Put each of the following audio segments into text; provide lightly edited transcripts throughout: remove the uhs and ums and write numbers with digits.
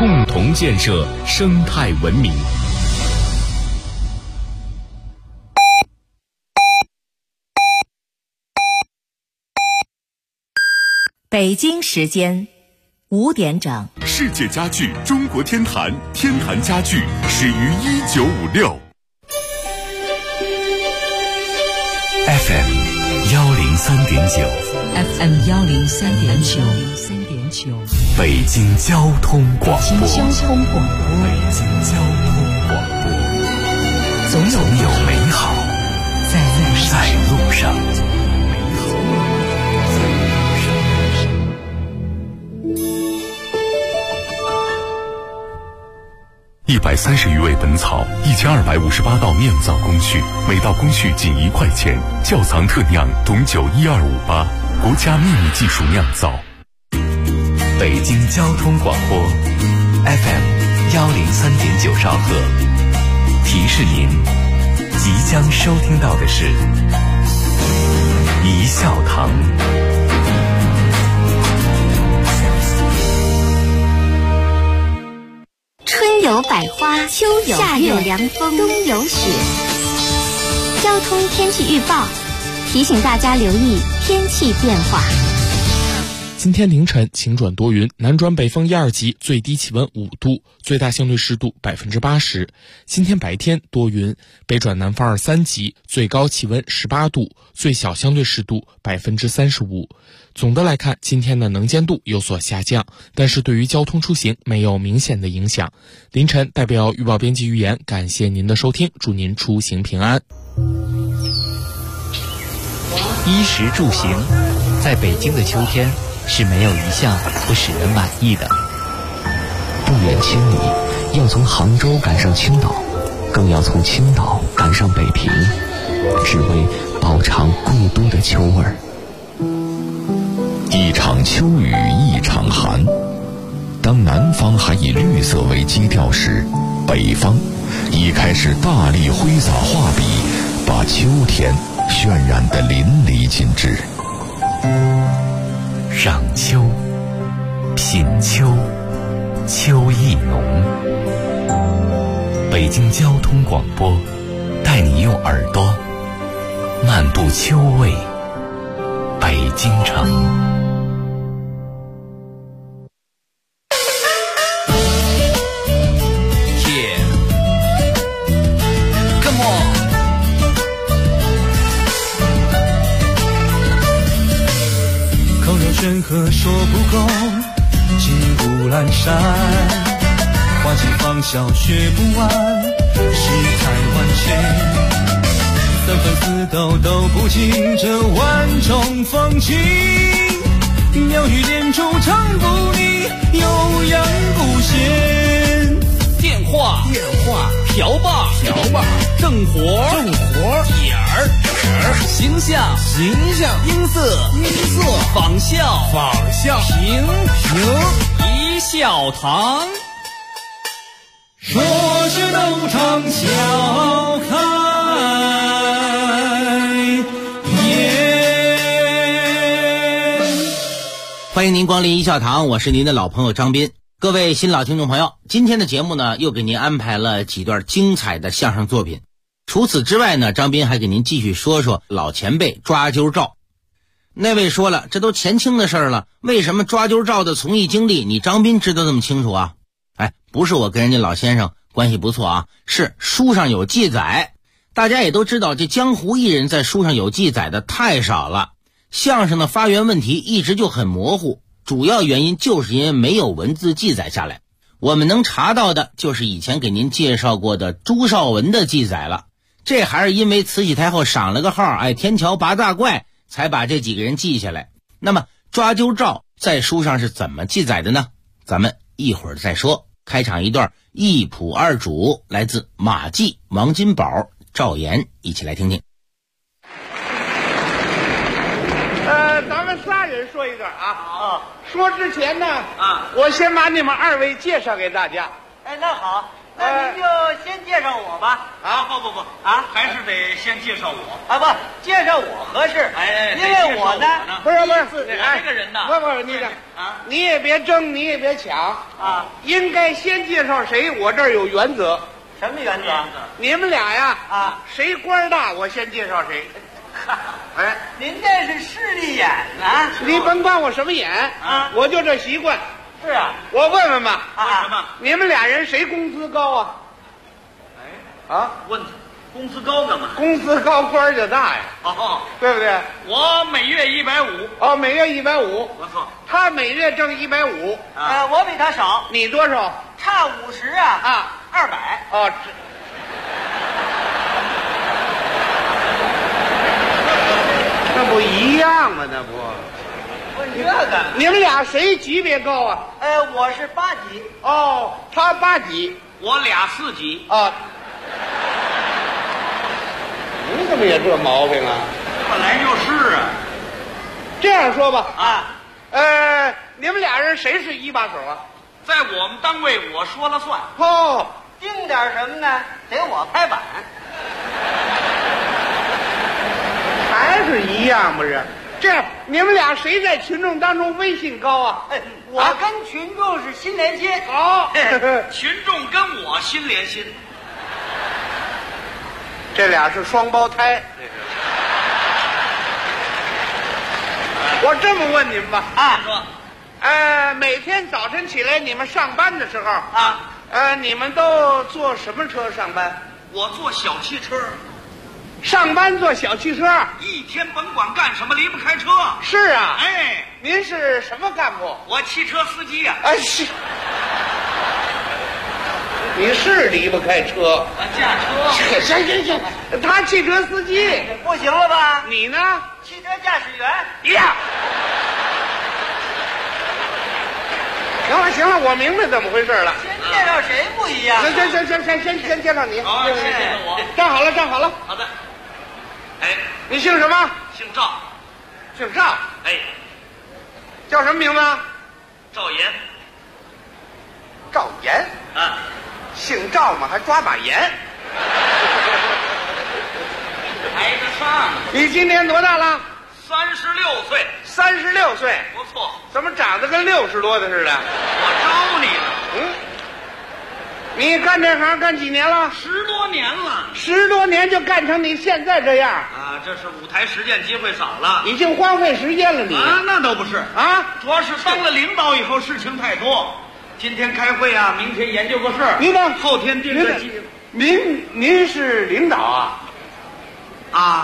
共同建设生态文明。 北京时间5点整。 世界家具中国天坛，天坛家具始于1956。 FM 103.9 FM 103.9 北京交通广播。 北京交通广播。 总有美好在路上。130余味本草，1258道酿造工序，每道工序仅1块钱。窖藏特酿董酒12588，国家秘密技术酿造。北京交通广播 FM 103.9兆赫，提示您即将收听到的是一笑堂。 春有百花，秋有夏有凉风，冬有雪。交通天气预报提醒大家留意天气变化。 今天凌晨晴转多云，南转北风1、2级，最低气温5度，最大相对湿度80%。今天白天多云，北转南风2、3级，最高气温18度，最小相对湿度35%。总的来看，今天的能见度有所下降，但是对于交通出行没有明显的影响。凌晨代表预报编辑预言，感谢您的收听，祝您出行平安。 衣食住行，在北京的秋天是没有一项不使人满意的。 不远千里，要从杭州赶上青岛，更要从青岛赶上北平，只为饱尝故都的秋味儿。 一场秋雨一场寒，当南方还以绿色为基调时，北方已开始大力挥洒画笔，把秋天渲染得淋漓尽致。 赏秋，品秋，秋意浓。北京交通广播带你用耳朵漫步秋味北京城。 山河说不够，金谷阑珊，花季芳笑学不完，世态万千，三分四斗都不尽这万种风情，妙语连珠唱不腻，悠扬不闲。电话瓢把正活点儿形象音色仿效平一笑堂，说是斗场笑开颜。 欢迎您光临一笑堂，我是您的老朋友张斌。各位新老听众朋友，今天的节目呢，又给您安排了几段精彩的相声作品。除此之外呢，张斌还给您继续说说老前辈抓阄照。那位说了，这都前清的事儿了，为什么抓阄照的从艺经历你张斌知道这么清楚啊？不是我跟人家老先生关系不错啊，是书上有记载。大家也都知道，这江湖艺人在书上有记载的太少了，相声的发源问题一直就很模糊，主要原因就是因为没有文字记载下来。我们能查到的就是以前给您介绍过的朱绍文的记载了，这还是因为慈禧太后赏了个号，天桥八大怪，才把这几个人记下来。那么抓阄照在书上是怎么记载的呢？咱们一会儿再说。开场一段一仆二主，来自马季、王金宝、赵岩，一起来听听。 咱们仨人说一段说之前呢，我先把你们二位介绍给大家。 那好， 那您就先介绍我吧。 啊，不啊，还是得先介绍我啊，不，介绍我合适。 哎， 因为我呢， 不是， 我这个人呢， 不，你这啊，你也别争，你也别抢啊， 应该先介绍谁，我这儿有原则。 什么原则？ 你们俩呀， 啊， 谁官大，我先介绍谁。哎， 您这是势利眼啊！ 你甭管我什么眼啊， 我就这习惯。 是啊， 我问问吧， 问什么？ 你们俩人谁工资高啊？ 哎，啊，问工资高干嘛？ 工资高官就大呀。 哦， 对不对？ 我每月150。 哦，每月150。 不错。 他每月挣150。 我比他少。 你多少？ 差50啊，200。 哦。那不一样吗？那不， 问这个， 你们俩谁级别高啊？ 我是8级。 哦，他8级， 我俩4级啊。你怎么也这毛病啊？ 本来就是啊。 这样说吧， 啊， 你们俩人谁是一把手啊？ 在我们单位我说了算。 哦， 定点什么呢？得我拍板。 还是一样不是？这样，你们俩谁在群众当中威信高啊？ 我跟群众是心连心。 好， 群众跟我心连心。 这俩是双胞胎。我这么问你们吧， 说， 每天早晨起来你们上班的时候啊， 你们都坐什么车上班？ 我坐小汽车。 上班坐小汽车， 一天甭管干什么离不开车。 是啊， 哎， 您是什么干部？ 我汽车司机呀。 哎，是，你是离不开车。 我驾车。 行，他汽车司机不行了吧？ 你呢？ 汽车驾驶员。 呀，行了，我明白怎么回事了。 先介绍谁不一样？ 行，先介绍你。 好，先介绍我。 站好了。 好的。哎， 你姓什么？ 姓赵。 姓赵。 哎， 叫什么名字？ 赵岩。 赵岩。 啊， 姓赵嘛，还抓把盐。 挨得上。 你今年多大了 ？36岁。 36岁， 不错。 怎么长得跟60多的似的？ 我招你了。 你干这行干几年了 ？10多年了。 10多年就干成你现在这样啊？这是舞台实践机会少了， 已经荒废时间了你。 啊，那倒不是啊， 主要是当了领导以后事情太多，今天开会啊，明天研究个事儿， 您呢？ 后天定个计。 您是领导啊？ 啊，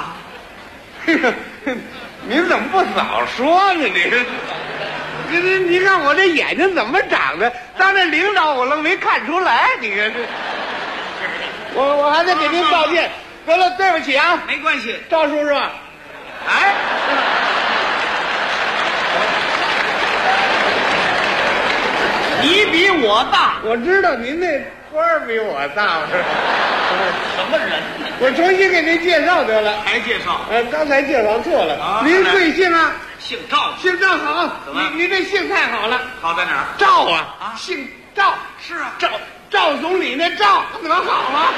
您怎么不早说呢？你看我这眼睛怎么长的？当这领导我愣没看出来。你看这，我还得给您道歉。得了，对不起啊。 没关系， 赵叔叔。哎， 你比我大。 我知道您那官比我大。 什么人呢？ 我重新给您介绍得了。 还介绍？ 刚才介绍错了。您贵姓啊？ 姓赵。 姓赵好。 怎么？ 您这姓太好了。 好在哪儿？ 赵啊，姓赵。 是啊， 赵总理那赵多好啊！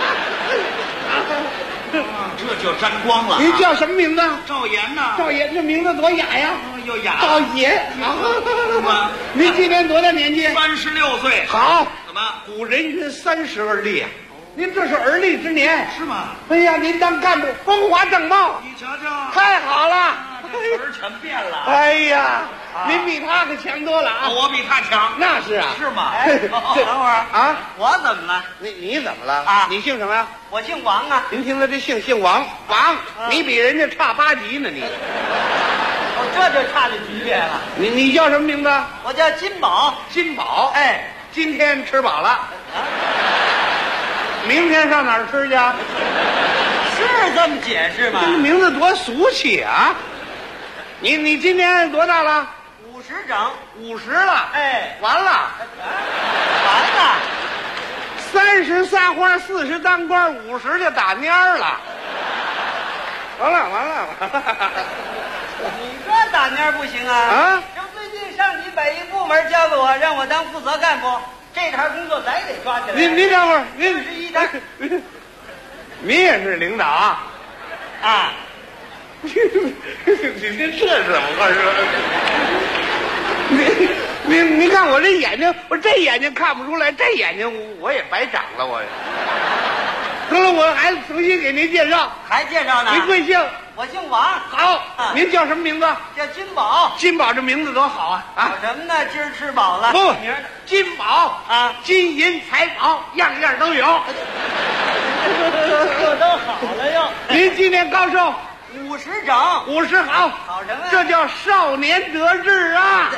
这就沾光了。 您叫什么名字？ 赵岩呐。 赵岩，这名字多雅呀！ 又雅。 赵岩。您今年多大年纪 ？36岁。 好。 怎么？ 古人云30而立啊。您这是而立之年。 是吗？ 哎呀，您当干部风华正茂。 你瞧瞧。 太好了。 这词儿全变了。 哎呀，您比他可强多了啊！ 我比他强。 那是啊。 是吗？ 等会儿啊， 我怎么了？ 你怎么了啊？ 你姓什么呀？ 我姓王啊。 您听他这姓王，你比人家差8级呢，你。 这就差这级别了。 你叫什么名字？ 我叫金宝。 金宝。 哎， 今天吃饱了。明天上哪儿吃去？ 是这么解释吗？ 这名字多俗气啊！你今年多大了 ？50整。 50了。 哎， 完了。 完了。 30撒花，40当官，50就打蔫了。完了。 你这打蔫不行啊！ 啊！ 就最近上级把一部门交给我，让我当负责干部，这这摊工作咱也得抓起来。 您等会儿， 这是一摊。 您也是领导啊？ 啊？ 您这怎么回事？您看我这眼睛，我这眼睛看不出来，这眼睛我也白长了，我。得了，我还重新给您介绍， 还介绍呢？ 您贵姓？ 我姓王。 好，您叫什么名字？ 叫金宝。 金宝这名字多好啊！ 啊，什么呢？今儿吃饱了。 不， 明儿金宝啊， 金银财宝样样都有。 这都好了哟。 您今年高寿 ？50整。 50好。 好什么？ 这叫少年得志啊！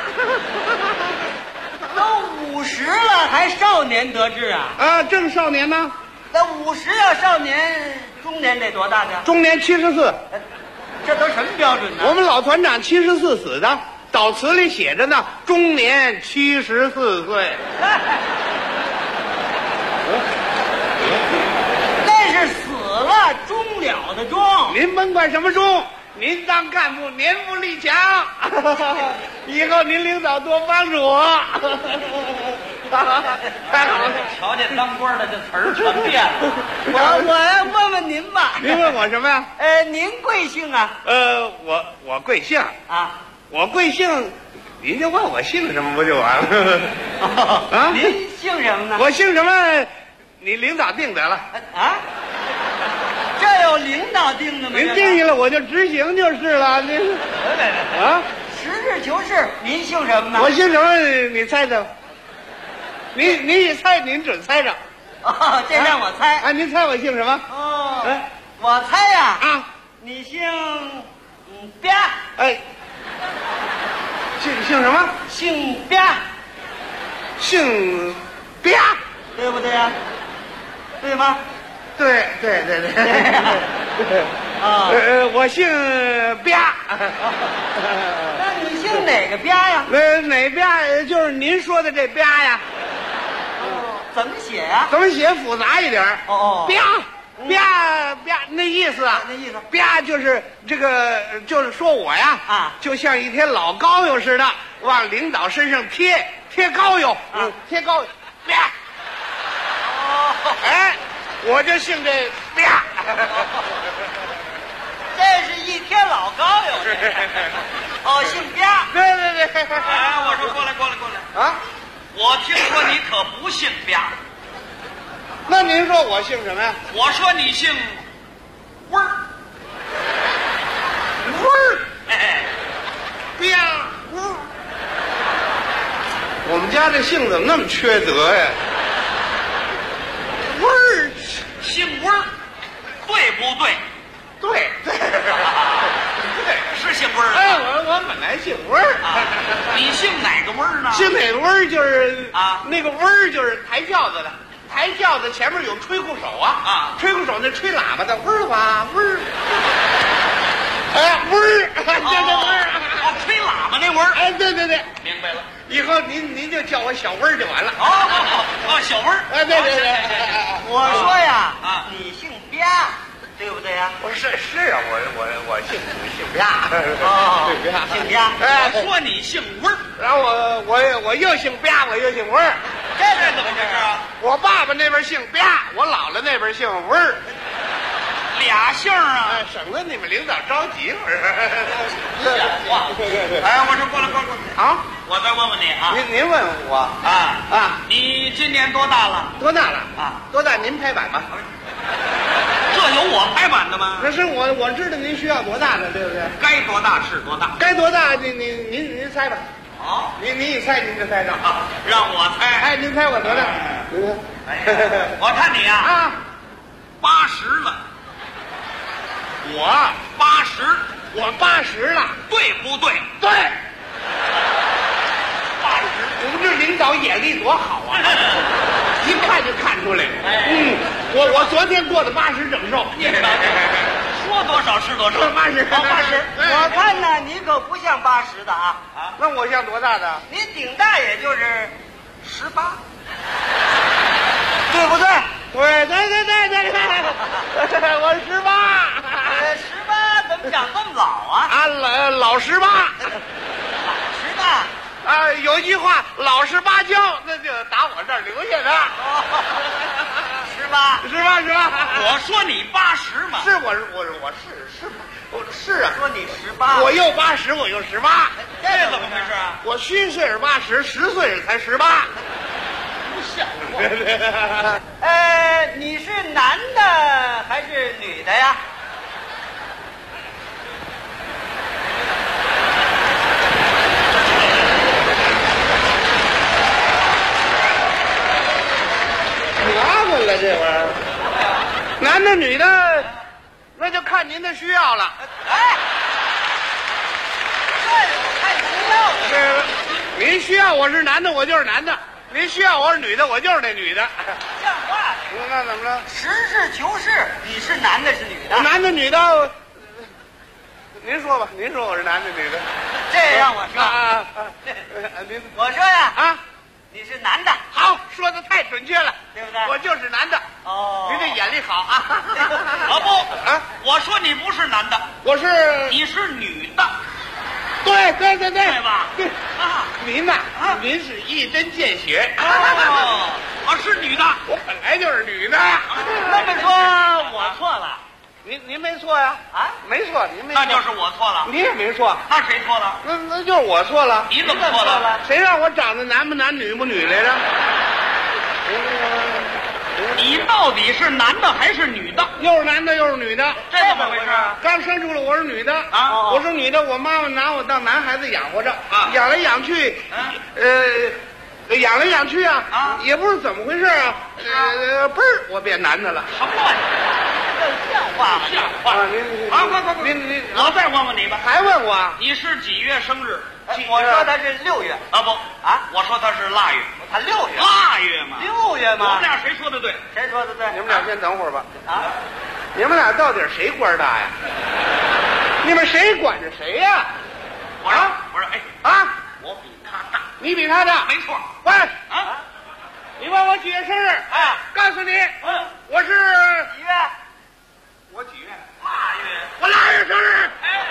都50了，还少年得志啊？ 啊，正少年呢？ 那50要少年，中年得多大呢？ 中年74。 这都什么标准呢？ 我们老团长74死的，悼词里写着呢，终年74岁。 那是死了，终了的终。 您甭管什么终，您当干部年富力强，以后您领导多帮助我。太好了， 瞧这当官的这词儿全变了。我问问您吧。 您问我什么呀？ 您贵姓啊？ 我贵姓啊？ 我贵姓，您就问我姓什么不就完了？ 啊？您姓什么呢？ 我姓什么？你领导定得了。 啊？这有领导定的吗？ 您定下了我就执行就是了。您啊？ 实事求是，您姓什么呢？ 我姓什么？你猜猜。您一猜，您准猜着。 哦，这让我猜。 啊，您猜我姓什么？ 哦，我猜呀。 啊， 你姓吧？ 哎，姓什么？ 姓吧。 姓吧， 对不对呀？对吗？ 对。 啊， 我姓吧。 那你姓哪个吧呀？ 哪吧？就是您说的这吧呀。 怎么写呀？ 怎么写复杂一点？ 哦， 吧，那意思啊？ 那意思， 吧就是这个，就是说我呀， 啊， 就像一贴老膏药似的，往领导身上贴膏药，贴膏药，吧。 哦， 哎，我就姓这吧。 这是一贴老膏药。哦，姓吧。 对。 哎，我说过来啊！ 我听说你可不姓吧？ 那您说我姓什么呀？ 我说你姓味儿。 味儿。 哎， 吧。我们家这姓怎么那么缺德呀？味儿。 姓味儿，对不对？ 对。 是姓味儿。 哎，我本来姓味儿啊。你姓哪个味儿呢？ 姓哪个味儿就是啊， 那个味儿就是抬轿子的，抬轿子前面有吹鼓手啊，吹鼓手那吹喇叭的味儿吧味儿。哎，味儿，这味儿。 哦，吹喇叭那味儿。 哎，对。 明白了。 以后您就叫我小味儿就完了。 哦，小味儿。 哎，对。 我说呀，你姓吧，对不对呀？ 我是啊，我姓吧。 哦，姓吧。 哎， 我说你姓味儿， 然后我又姓吧，我又姓味儿。 这是怎么回事啊？ 我爸爸那边姓吧，我姥姥那边姓味儿。 俩姓啊， 省得你们领导着急。 像话。哎，我说过来。 好， 我再问问你啊。 您问我啊， 你今年多大了？ 多大了啊？ 多大？您拍板吧。 这有我拍板的吗？ 那是我知道您需要多大的，对不对？ 该多大是多大。 该多大？您猜吧。 好， 您一猜您就猜着啊。 让我猜。 哎，您猜我多大？ 我看你呀，80了。 我80了， 对不对？ 对。80，我们这领导眼力多好啊，一看就看出来。我昨天过的80整寿。 说多少是多少。 80。 我看呢，你可不像80的啊。 那我像多大的？ 你顶大也就是18，对不对？ 对，我18。 18怎么长这么老啊？ 老18。 老18。 啊，有一句话，老实巴交，那就打我这儿留下的。 18， 我说你80嘛。 是我是啊。 说你18， 我又80，我又18， 这怎么回事啊？ 我虚岁是80，10岁才18。 不像话。 你是男的还是女的呀？ 麻烦了，这玩意儿，男的女的，那就看您的需要了。 哎，这有看需要的。 是，您需要我是男的，我就是男的；您需要我是女的，我就是那女的。 像话。 那怎么了？ 实事求是，你是男的是女的？ 男的女的，您说吧，您说我是男的女的？ 这让我说您我说呀啊。 你是男的， 好，说的太准确了， 对不对？ 我就是男的。 哦， 您这眼力好啊！ 不啊，我说你不是男的，你是女的。 对吧？ 对啊， 您呐，您是一针见血。 我是女的， 我本来就是女的。 那么说我错了。 您没错呀，啊，没错，您没错， 那就是我错了， 你也没错， 那谁错了？ 那就是我错了， 你怎么错了？ 谁让我长得男不男女不女来着？ 你到底是男的还是女的？ 又是男的又是女的， 这怎么回事啊？ 刚生出来我是女的啊， 我是女的，我妈妈拿我当男孩子养活着啊，养来养去，养来养去啊，也不知道怎么回事啊，嘣儿我变男的了， 什么玩意儿？像话吗？像话！您，我再问问你吧， 还问我啊？ 你是几月生日？ 我说他是6月啊，不啊，我说他是腊月， 他6月， 腊月嘛 ，6月嘛。 我们俩谁说的对？ 谁说的对？ 你们俩先等会儿吧。 啊， 你们俩到底谁官大呀？你们谁管着谁呀？ 我说，哎啊， 我比他大， 你比他大， 没错。 喂啊， 你问我几月生日？ 哎， 告诉你，我是几月？ 我几月？ 腊月， 我腊月生日。 哎，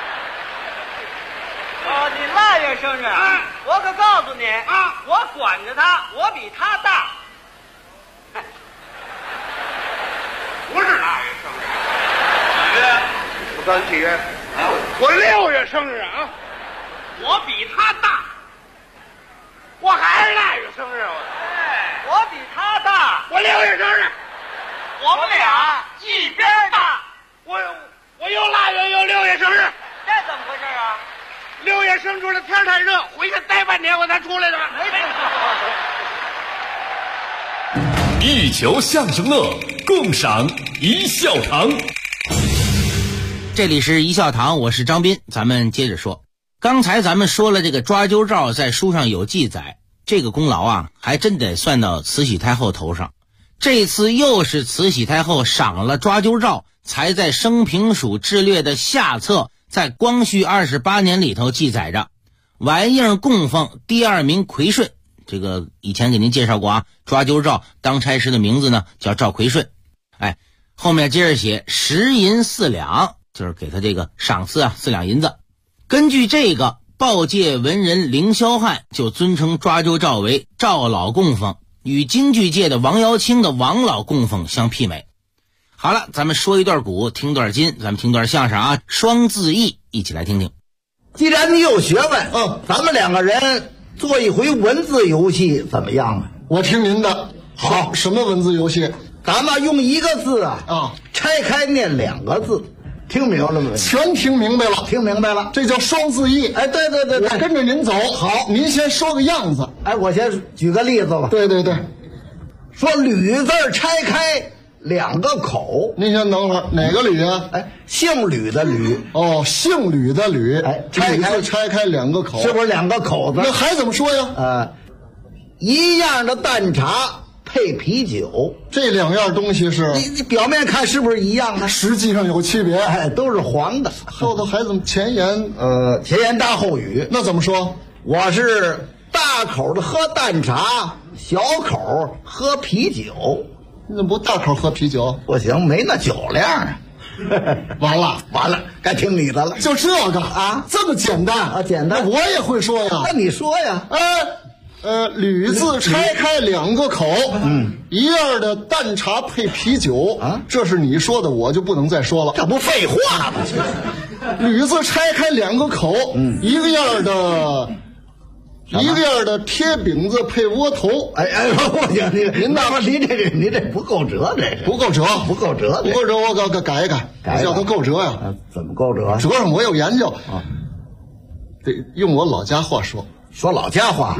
哦，你腊月生日啊？我可告诉你啊，我管着他，我比他大。 不是腊月生日，几月？我告诉你几月？我6月生日啊！ 我比他大， 我还是腊月生日， 我比他大， 我6月生日， 我们俩一边大。 我又腊月又6月生日， 这怎么回事啊 ？6月生出来，天太热，回去待半年我才出来的。 没听说。 一球相声乐，共赏一笑堂。 这里是一笑堂，我是张斌，咱们接着说。刚才咱们说了这个抓阄诏在书上有记载，这个功劳啊还真得算到慈禧太后头上。这次又是慈禧太后赏了抓阄诏，才在生平署志略的下册，在光绪28年里头记载着，完应供奉第2名奎顺。这个以前给您介绍过啊，抓阄诏当差师的名字呢叫赵奎顺。哎，后面接着写10银4两，就是给他这个赏赐啊，4两银子。根据这个，报界文人凌霄汉就尊称抓阄诏为赵老供奉，与京剧界的王瑶卿的王老供奉相媲美。好了，咱们说一段古，听段今，咱们听段相声啊，双字义，一起来听听。 既然你有学问，咱们2个人做一回文字游戏怎么样啊？ 我听您的。好，什么文字游戏？ 咱们用一个字啊，拆开念2个字，听明白了没？ 全听明白了， 听明白了， 这叫双字义。 哎，对， 我跟着您走。好，您先说个样子。 哎，我先举个例子吧。 对， 说吕字拆开2个口。 您先等会儿，哪个吕啊？ 哎，姓吕的吕。 哦，姓吕的吕。 哎， 拆开2个口， 是不是2个口子？ 那还怎么说呀？ 一样的淡茶配啤酒， 这2样东西是你表面看是不是一样的？ 实际上有区别。 哎，都是黄的。 后头还怎么前言？ 前言搭后语。 那怎么说？ 我是大口的喝淡茶，小口喝啤酒。 你怎么不大口喝啤酒？ 不行，没那酒量啊。 完了， 该听你的了。 就这个啊，这么简单啊，简单， 我也会说呀。 那你说呀？ 铝字拆开2个口，一样的淡茶配啤酒啊，这是你说的，我就不能再说了。 这不废话吗？ 铝字拆开2个口，一个样的贴饼子配窝头。 不行，您这不够折， 不够折，我改一改，叫它够折呀。 怎么够折？ 折上我有研究啊，得用我老家话说老家话。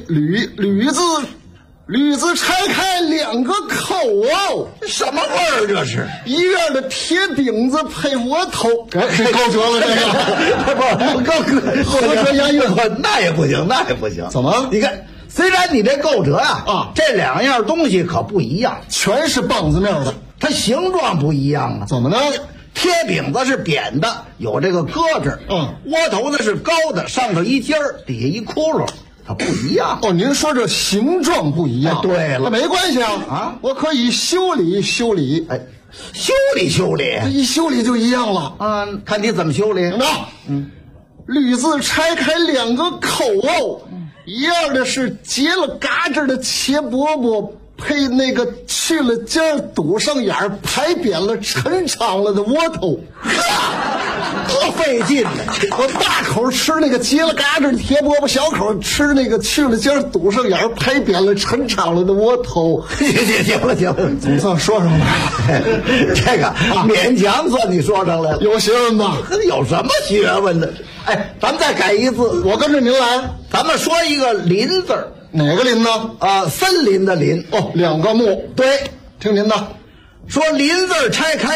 铝字拆开2个口哦， 什么味儿这是？ 一样的贴饼子配窝头，这够折了， 不够折押韵，那也不行。 怎么？ 你看，虽然你这够折呀，这2样东西可不一样， 全是棒子面的， 它形状不一样啊。 怎么呢？ 贴饼子是扁的，有这个搁着，窝头呢是高的，上头一尖儿，底下一窟窿。它不一样哦，您说这形状不一样？ 对了， 那没关系啊，我可以修理， 修理， 这一修理就一样了啊。看你怎么修理。 铝字拆开2个口哦，一样的是结了嘎吱的茄饽饽，配那个去了尖儿堵上眼儿排扁了抻长了的窝头。 多费劲呢！ 我大口吃那个结了嘎吱的铁饽饽，小口吃那个去了尖儿堵上眼儿排扁了抻长了的窝头。 行了， 总算说上来。 这个勉强算你说上来了， 有学问吧？ 有什么学问呢？咱们再改一字， 我跟着您来。 咱们说一个林字， 哪个林呢？ 森林的林。 哦，2个木。 对， 听您的。 说林字拆开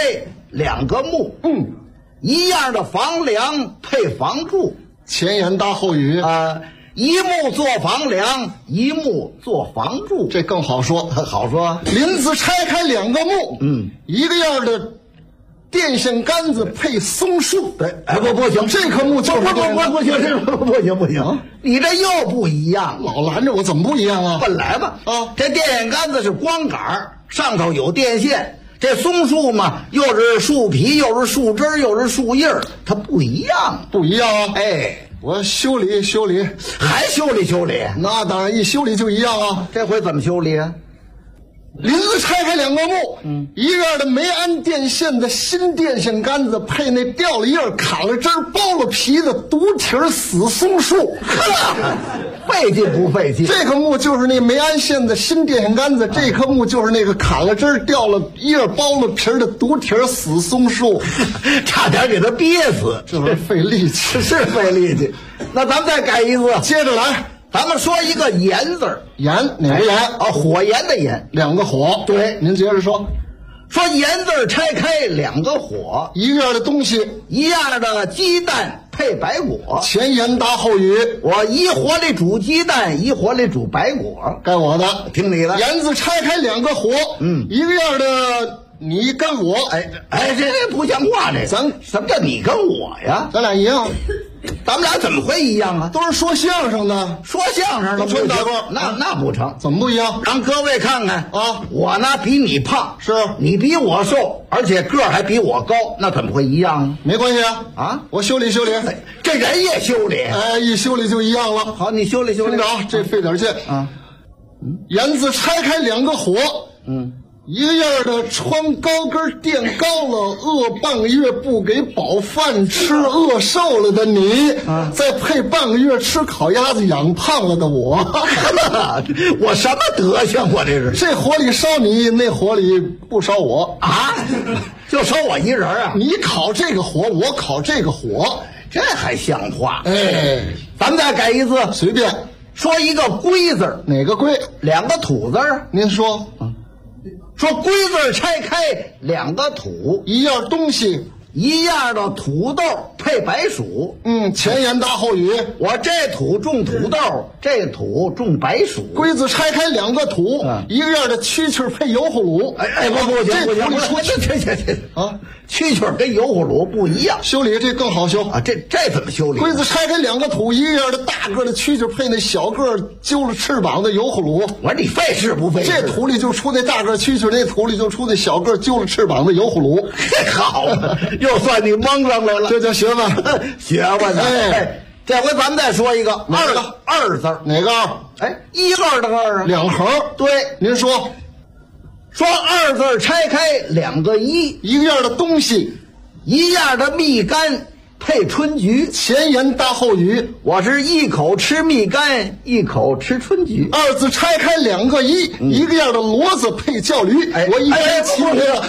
2个木，一样的房梁配房柱， 前言搭后语一木做房梁，一木做房柱， 这更好说。 好说。 林字拆开2个木，一个样的电线杆子配松树。 对，不行， 这棵木就是不行，你这又不一样， 老拦着我，怎么不一样啊？ 本来吧，这电线杆子是光杆，上头有电线。这松树嘛，又是树皮，又是树枝，又是树叶，它不一样， 啊！我修理， 还修理， 那当然一修理就一样啊！ 这回怎么修理啊？ 林子拆开2个木，一个样的没安电线的新电线杆子，配那掉了叶、砍了枝、剥了皮的独体死松树。 费劲不费劲？ 这棵木就是那没安线的新电线杆子，这棵木就是那个砍了枝、掉了叶、剥了皮的独体死松树。 差点给它憋死， 这玩意儿费力气， 是费力气。那咱们再改一字， 接着来。 咱们说一个炎字， 炎哪个炎？ 火炎的炎 ，2个火。 对， 您接着说。 说炎字拆开2个火， 一样的东西， 一样的鸡蛋配白果。 前言搭后语， 我一火里煮鸡蛋，一火里煮白果。 该我的， 听你的。 炎字拆开2个火，一个样的你跟我。 这不像话，这咱什么叫你跟我呀？ 咱俩一样。 咱们俩怎么会一样啊？ 都是说相声的， 穿大褂，那不成？ 怎么不一样？ 让各位看看啊！ 我呢比你胖， 是你比我瘦，而且个儿还比我高，那怎么会一样啊？ 没关系啊！我修理， 这人也修理， 一修理就一样了。 好，你修理。 听着啊，这费点劲啊！炎字拆开2个火，一个样的穿高跟垫高了，饿半个月不给饱饭吃，饿瘦了的你，再配半个月吃烤鸭子养胖了的我。 我什么德行？我这火里烧你，那火里不烧我啊？就烧我一人啊？ 你烤这个火，我烤这个火， 这还像话？咱们再改一字， 随便说一个龟字。 哪个龟 ？2个土字。 您说。 说龟字拆开2个土， 一样东西， 一样的土豆配白薯。 前言搭后语， 我这土种土豆，这土种白薯。 龟字拆开2个土，一个样的蛐蛐配油葫芦。 不行， 这土里出这啊！ 蛐蛐跟油葫芦不一样， 修理这更好修啊！这怎么修理？ 柜子拆开两个土，一个样的大个的蛐蛐配那小个揪了翅膀的油葫芦。 我说你费事不费事？ 这土里就出那大个蛐蛐，那土里就出那小个揪了翅膀的油葫芦。 好，又算你蒙上来了， 这叫学问， 学问呢。哎，这回咱们再说一个二字， 哪个？ 哎，一个的二啊， 两横。 对， 您说二字拆开两个一个样的东西， 一样的蜜柑配春菊， 前言搭后语。 我是一口吃蜜柑，一口吃春菊。 二字拆开两个一个样的骡子配叫驴。我一天骑那个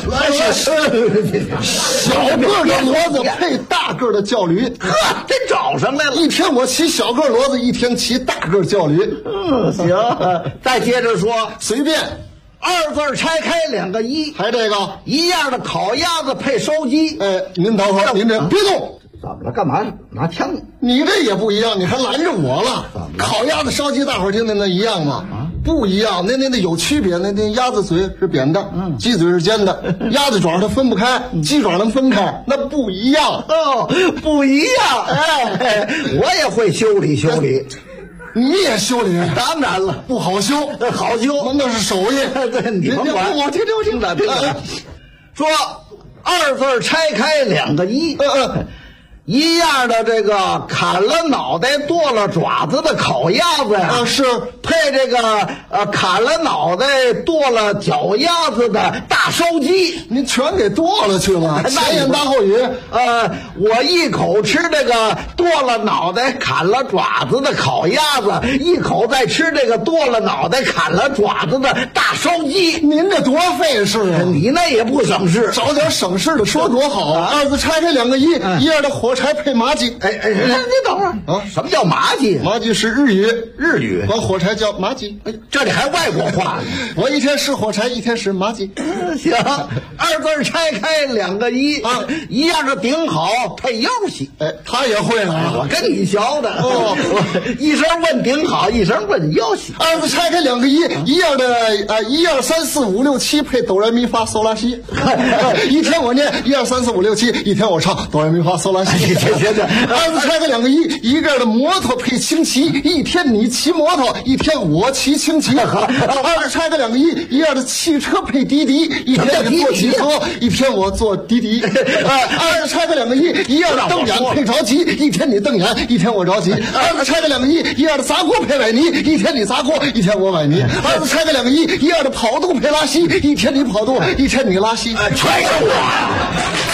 小个的骡子配大个的叫驴。 真找上来了！ 一天我骑小个骡子，一天骑大个叫驴。 行，再接着说， 随便。 二字拆开两个一， 还这个一样的烤鸭子配烧鸡。 您等会儿，您这别动。 怎么了？干嘛拿枪？ 你这也不一样，你还拦着我了。烤鸭子、烧鸡，大伙儿听听那一样吗？不一样，那有区别。那鸭子嘴是扁的，鸡嘴是尖的。鸭子爪它分不开，鸡爪能分开，那不一样。 哦，不一样。哎，我也会修理。 你也修理？ 当然了， 不好修， 好修， 那是手艺。 对，你甭管，我听着。说二字拆开两个一，一样的这个砍了脑袋剁了爪子的烤鸭子呀， 是配这个砍了脑袋剁了脚丫子的大烧鸡。 您全给剁了去了，前言搭后语。 我一口吃这个剁了脑袋砍了爪子的烤鸭子，一口再吃这个剁了脑袋砍了爪子的大烧鸡。 您这多费事啊！ 你那也不省事， 找点省事的说多好啊！二字拆开两个一样的火柴配麻鸡。 你等会儿啊！什么叫麻鸡？ 麻鸡是日语，管火柴叫麻鸡。 这里还外国话呢。 我一天使火柴，一天使麻鸡。 行，二字拆开两个一样的顶好配腰细。 他也会了。 我跟你学的。一声问顶好，一声问腰细。 二字拆开两个一样的1、2、3、4、5、6、7配哆来咪发嗦拉西。一天我念1、2、3、4、5、6、7，一天我唱哆来咪发嗦拉西。二字拆开两个一个样的摩托配轻骑，一天你骑摩托，一天我骑轻骑。二字拆开两个一样的汽车配滴滴，一天你坐汽车，一天我坐滴滴。二字拆开两个一样的瞪眼配着急，一天你瞪眼，一天我着急。二字拆开两个一样的砸锅配崴泥，一天你砸锅，一天我崴泥。二字拆开两个一样的跑肚配拉稀，一天你跑肚，一天你拉稀。 全是我呀！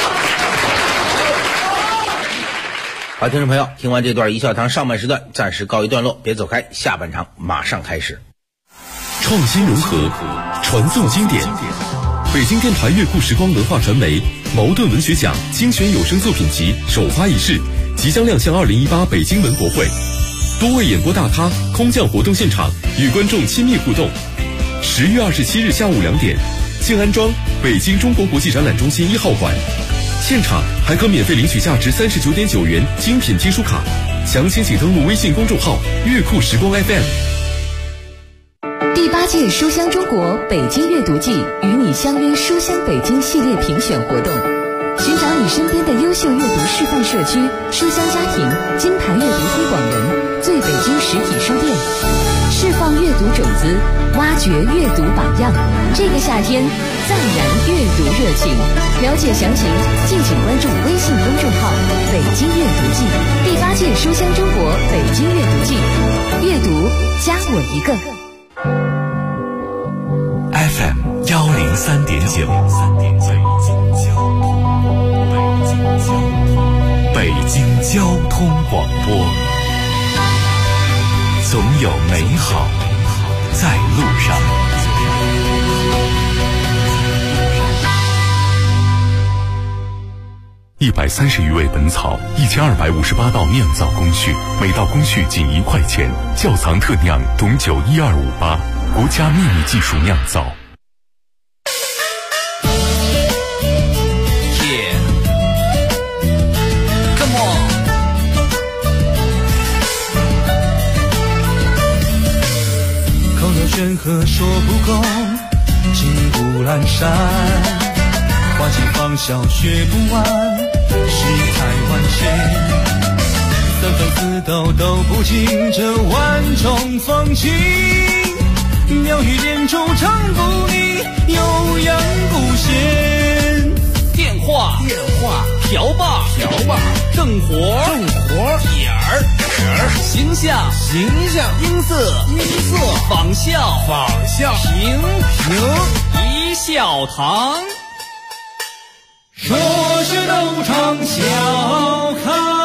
好，听众朋友，听完这段一笑堂上半时段暂时告一段落，别走开，下半场马上开始。 创新融合，传颂经典。北京电台乐库时光文化传媒茅盾文学奖精选有声作品集首发仪式即将亮相2018北京文博会，多位演播大咖空降活动现场，与观众亲密互动。10月27日下午2点，静安庄北京中国国际展览中心1号馆。现场还可免费领取价值39.9元精品听书卡，详情请登录微信公众号乐库时光 FM。 第8届书香中国北京阅读季与你相约书香北京系列评选活动，寻找你身边的优秀阅读示范社区、书香家庭、金牌阅读推广人、最北京实体书店，释放阅读种子，挖掘阅读榜样。这个夏天再燃阅读热情，了解详情敬请关注微信公众号北京阅读季。第8届书香中国北京阅读季，阅读加我一个。 FM 103.9，北京交通广播，总有美好在路上。130余味本草，1258道酿造工序，每道工序仅1块钱。窖藏特酿董酒12588，国家秘密技术酿造。 口若悬河说不够，金不阑珊。 花期芳笑学不完，世态万千。三分四斗斗不尽这万种风情，鸟语连珠唱不腻，悠扬不闲。 电话瓢把正活点儿形象音色仿效评一笑堂， 说是都唱笑开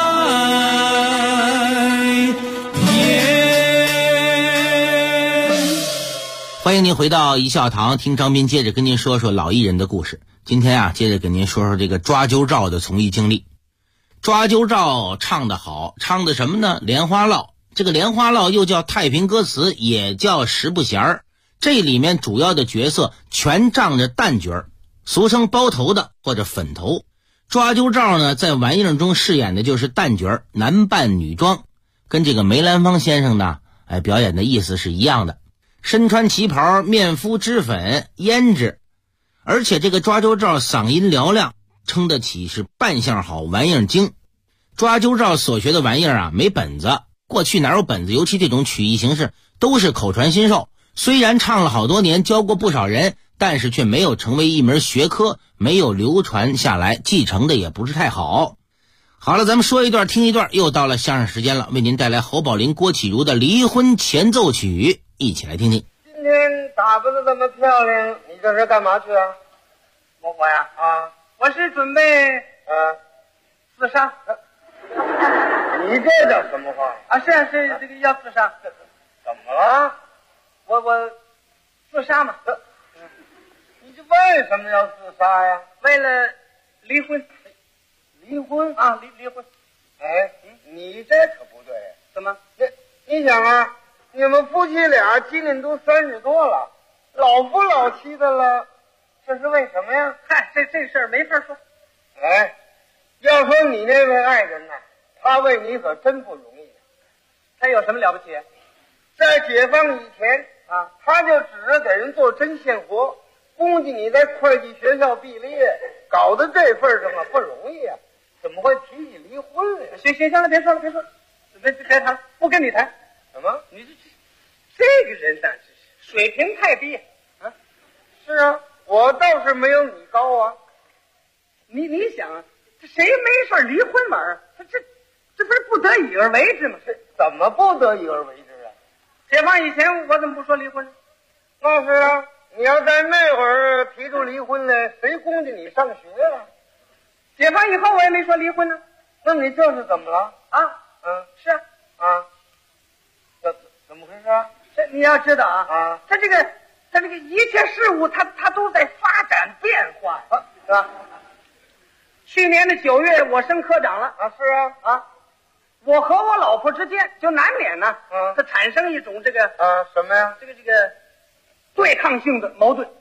欢迎您回到一笑堂，听张斌接着跟您说说老艺人的故事。今天啊，接着跟您说说这个抓阄照的从艺经历。抓阄照唱得好，唱的什么呢？莲花落。这个莲花落又叫太平歌词，也叫十不弦儿。这里面主要的角色全仗着旦角儿，俗称包头的或者粉头。抓阄照呢，在玩意中饰演的就是旦角儿，男扮女装，跟这个梅兰芳先生呢，表演的意思是一样的。身穿旗袍，面敷脂粉，胭脂，而且这个抓阄照嗓音嘹亮，称得起是扮相好，玩意精。抓阄照所学的玩意啊，没本子，过去哪有本子？尤其这种曲艺形式都是口传心授。虽然唱了好多年，教过不少人，但是却没有成为一门学科，没有流传下来，继承的也不是太好。好了，咱们说一段听一段，又到了相声时间了，为您带来侯宝林、郭启儒的离婚前奏曲，一起来听听。 今天打扮的这么漂亮，你这是干嘛去啊？ 我呀我是准备自杀。 你这叫什么话啊？是这个要自杀。 怎么了？ 我自杀嘛。 你这为什么要自杀呀？ 为了离婚。 离婚啊？离婚。 你这可不对。 怎么？ 你想啊，你们夫妻俩今年都30多了，老夫老妻的了，这是为什么呀？ 嗨，这事儿没法说。 要说你那位爱人呢，他为你可真不容易。 他有什么了不起？ 在解放以前啊，他就指着给人做针线活，估计你在会计学校毕了业，搞到这份上啊不容易啊，怎么会提起离婚来？ 行了，别说了，别谈，不跟你谈。 什么？ 你这个人呐，水平太低啊！ 是啊，我倒是没有你高啊。 你想啊，这谁没事离婚玩啊？这不是不得已而为之吗？ 是怎么不得已而为之啊？ 解放以前我怎么不说离婚呢？ 那是啊，你要在那会儿提出离婚来，谁供着你上学啊？ 解放以后我也没说离婚呢。 那你这是怎么了？ 是啊。 怎么回事啊？ 这你要知道啊，他这个一切事物他都在发展变化是吧？ 去年的9月我升科长了是啊。 我和我老婆之间就难免呢它产生一种这个什么呀？ 这个对抗性的矛盾。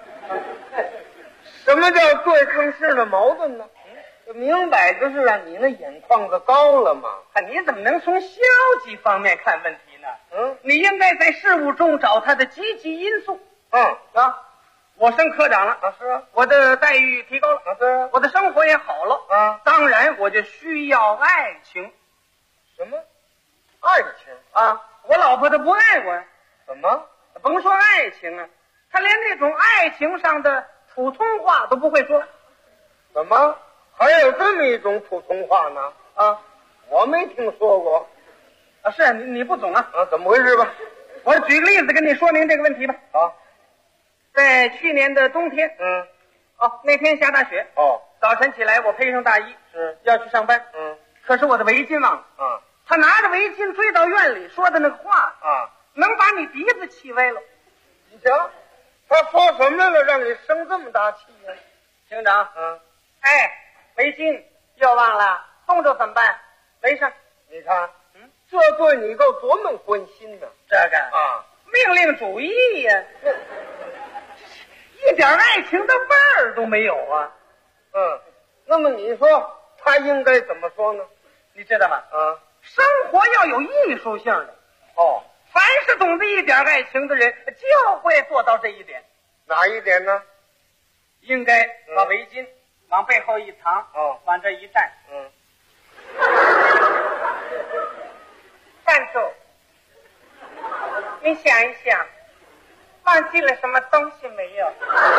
什么叫对抗性的矛盾呢？明摆着是让你那眼眶子高了嘛。 你怎么能从消极方面看问题呢？你应该在事物中找它的积极因素。我升科长了是啊， 我的待遇提高了是啊， 我的生活也好了当然我就需要爱情。 什么爱情我老婆她不爱我呀。 怎么？ 甭说爱情啊，她连那种爱情上的普通话都不会说。 怎么还有这么一种普通话呢？我没听说过。 是你不懂啊？ 怎么回事吧？ 我举个例子跟你说明这个问题吧。在去年的冬天，那天下大雪。早晨起来我披上大衣， 是要去上班。可是我的围巾忘了。他拿着围巾追到院里，说的那个话能把你鼻子气歪了。 你瞧，他说什么来了，让你生这么大气呀？ 厅长，围巾又忘了，冻着怎么办？没事。 你看，这对你够多么关心呢？ 这个命令主义呀，一点爱情的味儿都没有啊。 那么你说他应该怎么说呢？ 你知道吗？生活要有艺术性的。凡是懂得一点爱情的人，就会做到这一点。 哪一点呢？ 应该把围巾往背后一藏，往这一站，站住！你想一想，忘记了什么东西没有？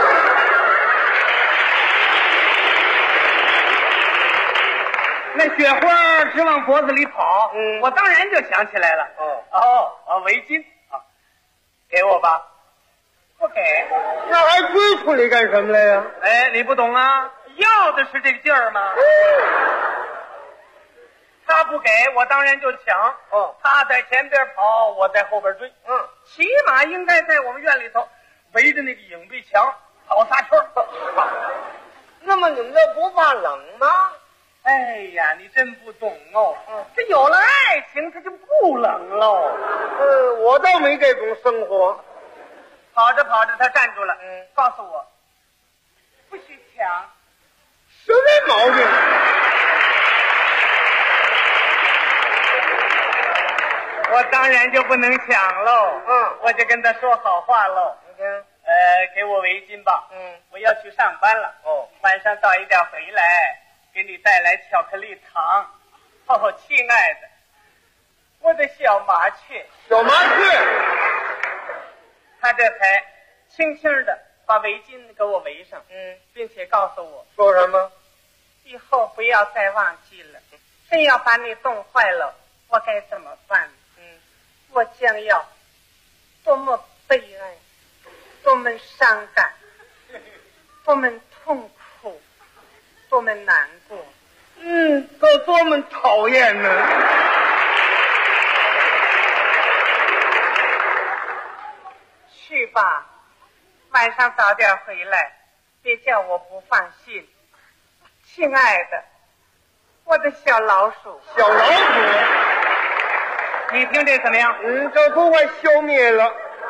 那雪花直往脖子里跑，我当然就想起来了。围巾啊，给我吧。不给， 那还追出来干什么来呀？ 哎，你不懂啊，要的是这个劲儿吗？他不给我，当然就抢。他在前边跑，我在后边追。起码应该在我们院里头围着那个影壁墙跑仨圈。 那么你们这不怕冷吗？ 哎呀，你真不懂哦。这有了爱情，它就不冷喽。 我倒没这种生活。 跑着跑着，他站住了。告诉我，不许抢。 什么毛病？ 我当然就不能抢喽。我就跟他说好话喽。给我围巾吧。我要去上班了。晚上早一点回来，给你带来巧克力糖。亲爱的，我的小麻雀。 小麻雀。 他这才轻轻的把围巾给我围上，并且告诉我说什么？ 以后不要再忘记了，真要把你冻坏了，我该怎么办？我将要多么悲哀，多么伤感，多么痛苦，多么难过， 这多么讨厌呢！ 去吧，晚上早点回来，别叫我不放心。亲爱的，我的小老鼠。 小老鼠， 你听这怎么样？ 这都快消灭了。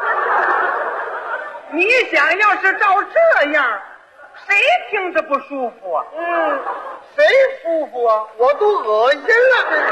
你想要是照这样，谁听着不舒服啊？ 谁舒服啊？我都恶心了。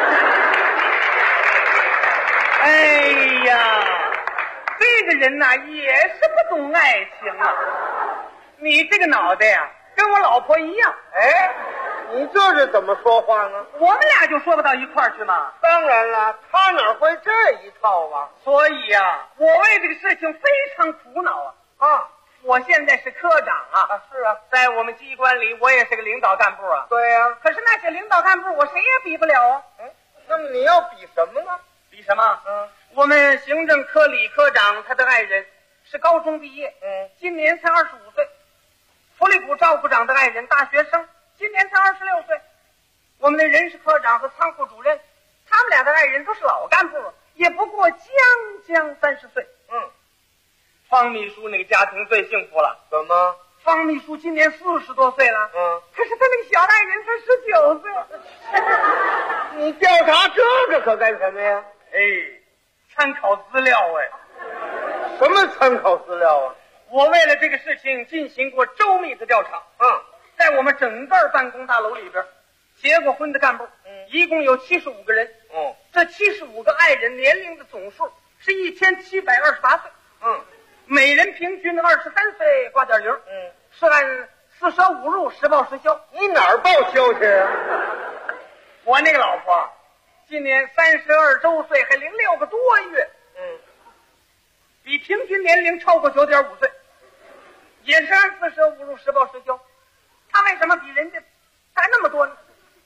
哎呀，这个人呐，也是不懂爱情啊。你这个脑袋呀，跟我老婆一样。 你这是怎么说话呢？ 我们俩就说不到一块儿去嘛。 当然了，他哪会这一套啊？ 所以呀，我为这个事情非常苦恼啊。我现在是科长啊。 是啊， 在我们机关里，我也是个领导干部啊。 对呀。 可是那些领导干部，我谁也比不了啊。 那么你要比什么呢？ 比什么？我们行政科李科长他的爱人是高中毕业，今年才25岁。福利部赵部长的爱人大学生，今年才26岁。我们的人事科长和仓库主任，他们俩的爱人都是老干部，也不过将30岁。方秘书那个家庭最幸福了。 怎么？ 方秘书今年40多岁了。可是他那个小爱人才19岁。 你调查这个可干什么呀？ 参考资料。 什么参考资料啊？ 我为了这个事情进行过周密的调查。在我们整个办公大楼里边，结过婚的干部，一共有75个人。这75个爱人年龄的总数是1728岁。每人平均23岁挂点零。是按4舍5入实报实销。 你哪儿报销去啊？ 我那个老婆今年32周岁，还06个多月。比平均年龄超过9.5岁，也是按4舍5入实报实销。他为什么比人家大那么多呢？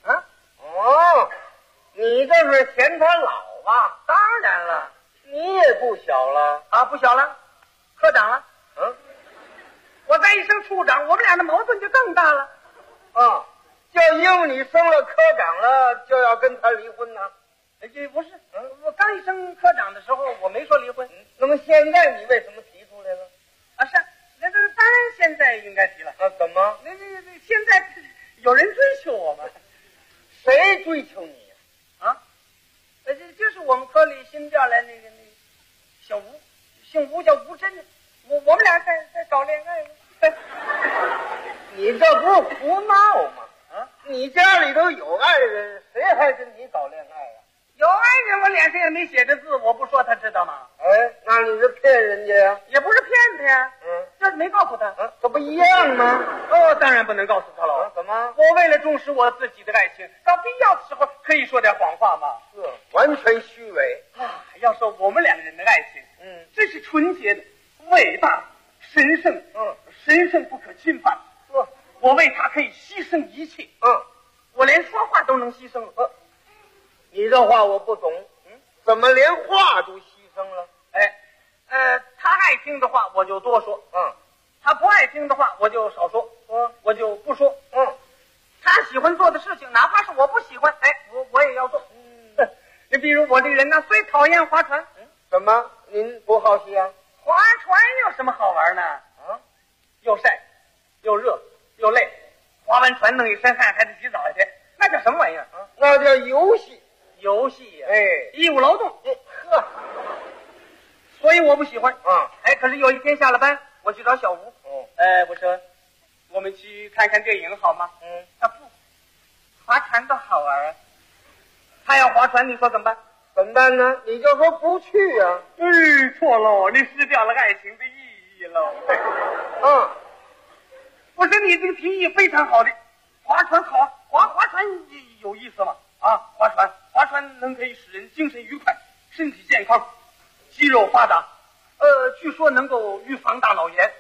你这是嫌他老吧？ 当然了， 你也不小了啊，不小了，科长了。我再一升处长，我们俩的矛盾就更大了。 就因为你升了科长了，就要跟他离婚呢？ 不是，我刚一升科长的时候，我没说离婚。 那么现在你为什么提出来了？ 是，那当然现在应该提了。 怎么？ 那现在有人追求我们。 谁追求你呀？就是我们科里新调来那个小吴，姓吴叫吴真。我们俩在搞恋爱呢。 你这不是胡闹吗？你家里头有爱人，谁还跟你搞恋爱呀？ 有爱人，我脸上也没写着字，我不说他知道吗？ 那你是骗人家呀？ 也不是骗他呀。就这没告诉他， 这不一样吗？ 当然不能告诉他了。 怎么？ 我为了重视我自己的爱情，到必要的时候可以说点谎话嘛。 是，完全虚伪啊！要说我们两个人的爱情，真是纯洁的、伟大、神圣，神圣不可侵犯。我为他可以牺牲一切，我连说话都能牺牲了。 你这话我不懂，怎么连话都牺牲了？ 他爱听的话我就多说，他不爱听的话我就少说，我就不说，他喜欢做的事情，哪怕是我不喜欢，我也要做。你比如我这个人呢，最讨厌划船。 怎么？您不好奇啊？ 划船有什么好玩呢？又晒，又热，又累，划完船弄一身汗，还得洗澡去，那叫什么玩意儿？ 那叫游戏。 游戏呀，义务劳动。所以我不喜欢。可是有一天下了班，我去找小吴。我说我们去看看电影好吗？他不，划船多好玩啊。他要划船，你说怎么办？ 怎么办呢？你就说不去啊。 错喽，你失掉了爱情的意义喽。我说你这个提议非常好的，划船好啊，划船有意思嘛？划船能可以使人精神愉快，身体健康，肌肉发达，据说能够预防大脑炎，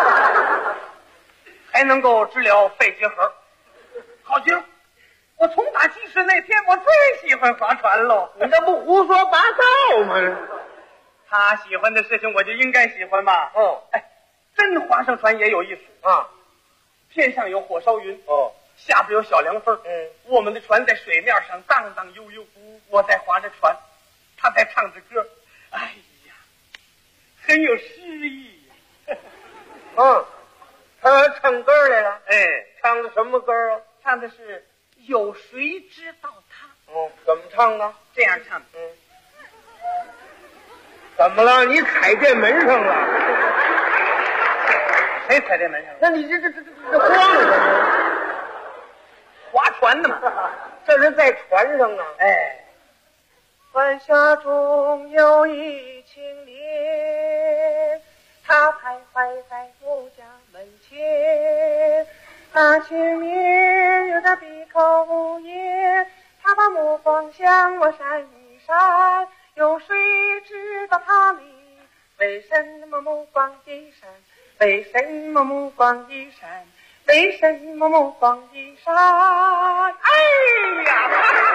还能够治疗肺结核。好极了，我从打记事那天我最喜欢划船喽。 你这不胡说八道吗？ 他喜欢的事情我就应该喜欢嘛。真划上船也有意思啊。天上有火烧云，下边有小凉风，我们的船在水面上荡荡悠悠，我在划着船，他在唱着歌，哎呀，很有诗意。 他唱歌来了。唱的什么歌啊？ 唱的是有谁知道他。 怎么唱的？ 这样唱的。 怎么了？你踩电门上了？ 谁踩电门上了？ 那你这慌了什么？ 划船的嘛， 这是在船上啊。 晚霞中有一青年，他徘徊在我家门前。那青年有点闭口无言，他把目光向我闪一闪，有谁知道他里为什么目光一闪？为什么目光一闪？为什么目光一闪？哎呀！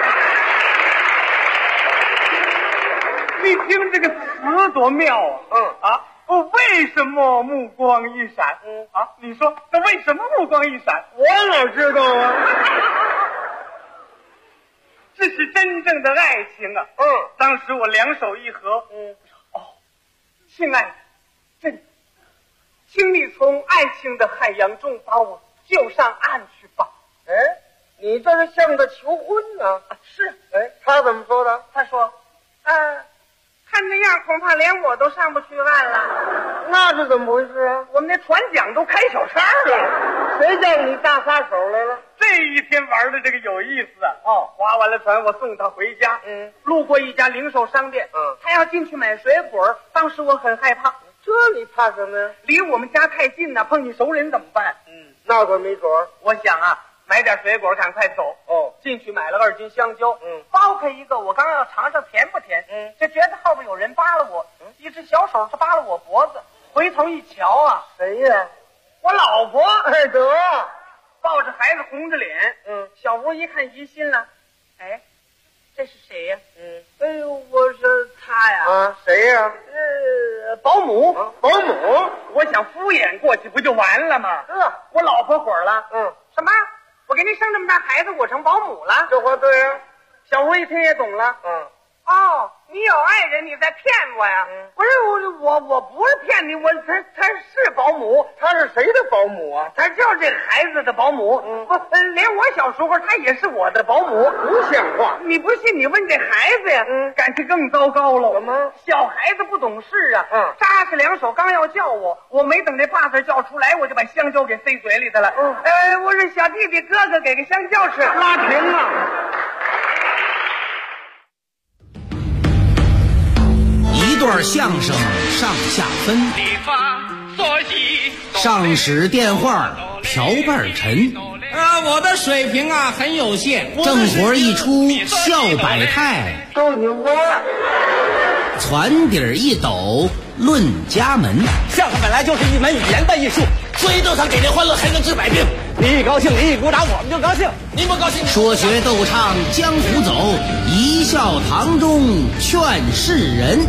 你听这个词多妙啊！为什么目光一闪？你说那为什么目光一闪？ 我哪知道啊？ 这是真正的爱情啊！当时我两手一合，亲爱的，真的，请你从爱情的海洋中把我救上岸去吧。 你这是向他求婚呢？ 是。 他怎么说的？ 他说，看这样恐怕连我都上不去岸了。 那是怎么回事啊？ 我们那船桨都开小差了。 谁叫你大撒手来了？ 这一天玩的这个有意思啊！划完了船，我送他回家。路过一家零售商店，他要进去买水果。当时我很害怕。 这你怕什么呀？ 离我们家太近了，碰见熟人怎么办？ 那可没准儿。 我想啊，买点水果赶快走。进去买了2斤香蕉。剥开一个，我刚要尝尝甜不甜，就觉得后边有人扒拉我，一只小手扒拉我脖子。回头一瞧啊， 谁呀？ 我老婆。 得， 抱着孩子红着脸。小吴一看疑心了，这是谁呀？我说他呀。 谁呀？ 保姆。 保姆？ 我想敷衍过去，不就完了吗？我老婆火了。什么？我给你生这么大孩子，我成保姆了？ 这话对啊。 小吴一听也懂了。你有爱人，你在骗我呀？不是我不是骗你，他是保姆。 他是谁的保姆啊？ 他就是这孩子的保姆。连我小时候他也是我的保姆。 不像话！ 你不信，你问这孩子呀。感情更糟糕了。 怎么？ 小孩子不懂事啊。扎实两手，刚要叫我没等这爸字叫出来，我就把香蕉给塞嘴里头了。我说小弟弟，哥哥给个香蕉吃。 拉平啊！ 一段相声上下分， 你发上使电话瓢瓣沉， 我的水平啊很有限。 正活一出笑百态， 逗你玩。 船底一抖论家门。 相声本来就是一门语言的艺术， 所以逗唱给人欢乐才能治百病。 你一高兴，你一鼓掌，我们就高兴； 你不高兴，说学逗唱江湖走，一笑堂中劝世人。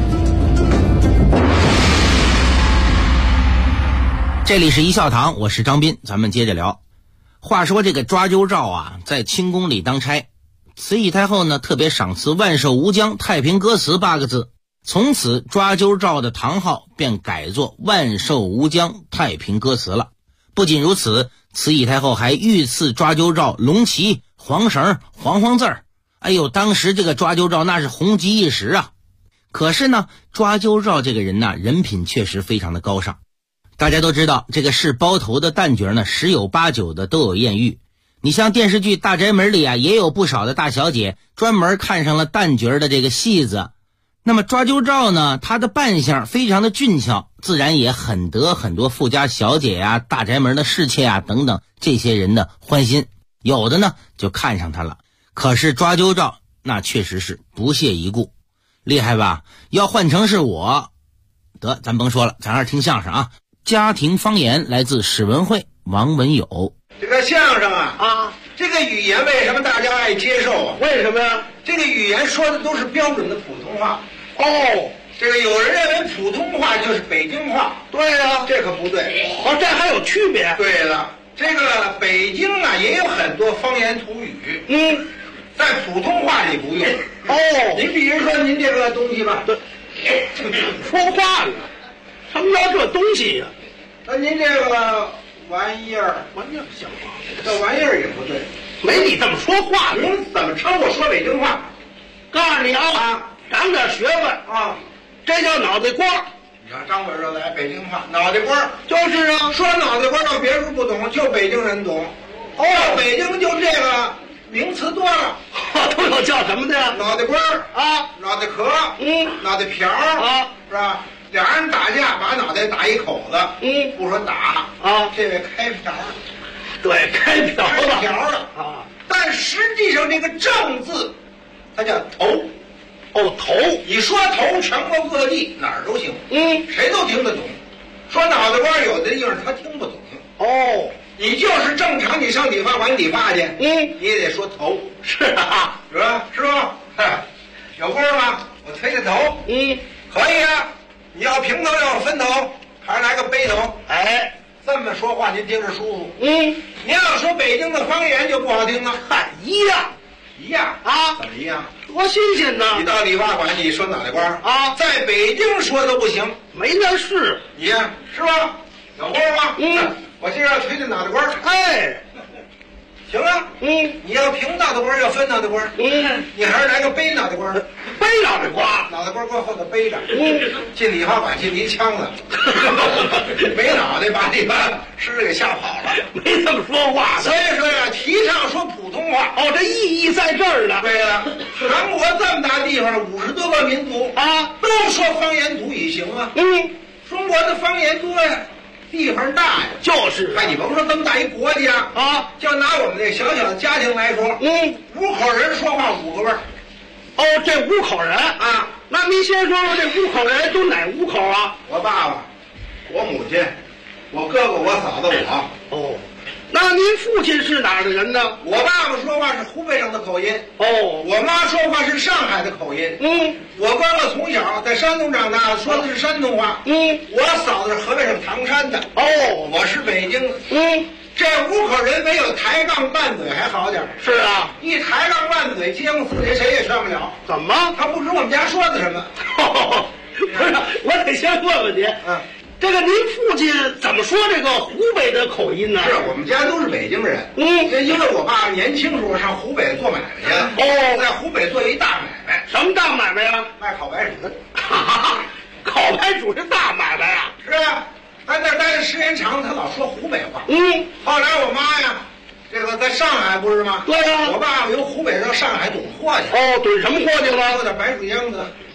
这里是一笑堂，我是张斌，咱们接着聊。话说这个抓阄照啊，在清宫里当差，慈禧太后呢特别赏赐万寿无疆太平歌词8个字，从此抓阄照的堂号便改作万寿无疆太平歌词了。不仅如此，慈禧太后还御赐抓阄照龙旗、黄绳、黄字儿。哎呦，当时这个抓阄照那是红极一时啊。可是呢，抓阄照这个人呢，人品确实非常的高尚。大家都知道，这个是包头的旦角呢，十有八九的都有艳遇。你像电视剧《大宅门》里啊，也有不少的大小姐专门看上了旦角的这个戏子。那么抓阄照呢，他的扮相非常的俊俏，自然也很得很多富家小姐啊、大宅门的侍妾啊等等这些人的欢心，有的呢就看上他了。可是抓阄照那确实是不屑一顾，厉害吧？要换成是我，得咱甭说了，咱还是听相声啊。家庭方言来自史文慧、王文友。 这个相声啊，这个语言为什么大家爱接受啊？ 为什么呀？ 这个语言说的都是标准的普通话。 哦， 这个有人认为普通话就是北京话。 对呀， 这可不对。 哦，这还有区别。 对了，这个北京啊也有很多方言土语。在普通话里不用。 哦， 您比如说您这个东西吧， 说话呢，什么叫这东西呀？ 那您这个玩意儿像话，这玩意儿也不对， 没你这么说话的。 您怎么称我说北京话？ 告诉你啊，长点学问啊， 这叫脑袋瓜。 你看张伟说的北京话，脑袋瓜就是啊， 说脑袋瓜到别处不懂，就北京人懂。哦，北京就这个名词多了， 都有叫什么的呀？ 脑袋瓜啊， 脑袋壳，脑袋瓢啊， 是吧？俩人打架把脑袋打一口子，不说打啊， 这位开瓢了， 对，开瓢了啊。但实际上这个正字，它叫头。 哦，头， 你说头，全国各地哪儿都行，谁都听得懂。说脑袋瓜有的地方他听不懂。 哦， 你就是正常，你上理发馆理发去，你也得说头。 是啊， 是吧？是吧？有功吗？我推推头。可以啊。你要平头，要分头，还是来个背头？ 哎， 这么说话您听着舒服。您要说北京的方言就不好听了。 嗨，一样啊？怎么一样？ 多新鲜呢！ 你到理发馆，你说脑袋瓜啊， 在北京说都不行， 没那事。 你呀，是吧？有功吗？我今儿要推推脑袋瓜。 哎， 行啊。你要平脑袋瓜，要分脑袋瓜。你还是来个背脑袋瓜。 背脑袋瓜， 脑袋瓜搁后头背着。进理发馆进一枪子，没脑袋把理发师给吓跑了。 没这么说话的。 所以说呀，提倡说普通话。 哦，这意义在这儿呢。 对了，全国这么大地方，50多个民族啊， 都说方言土语行吗？中国的方言多呀，地方大呀。 就是你甭说这么大一国家啊， 就拿我们这小小的家庭来说，5口人说话5个味儿。 哦，这5口人啊， 那您先说说这5口人都哪5口啊？ 我爸爸，我母亲，我哥哥，我嫂子，我。 哦，那您父亲是哪儿的人呢？ 我爸爸说话是湖北省的口音。 哦， 我妈说话是上海的口音。我哥哥从小在山东长大，说的是山东话。我嫂子是河北省唐山的。 哦， 我是北京的。这5口人没有抬杠拌嘴还好点。 是啊， 一抬杠拌嘴，街坊四邻谁也劝不了。 怎么？ 他不知我们家说的什么。 不是，我得先问问您。这个您父亲怎么说这个湖北的口音呢？ 是我们家都是北京人。因为我爸年轻时候上湖北做买卖去了。在湖北做一大买卖。 什么大买卖呀？ 卖烤白薯。 烤白薯是大买卖啊？ 是啊。在那待的时间长，他老说湖北话。后来我妈呀，这个在上海不是吗？ 对呀。 我爸爸由湖北到上海囤货去。 哦，囤什么货去了？ 做点白薯秧子。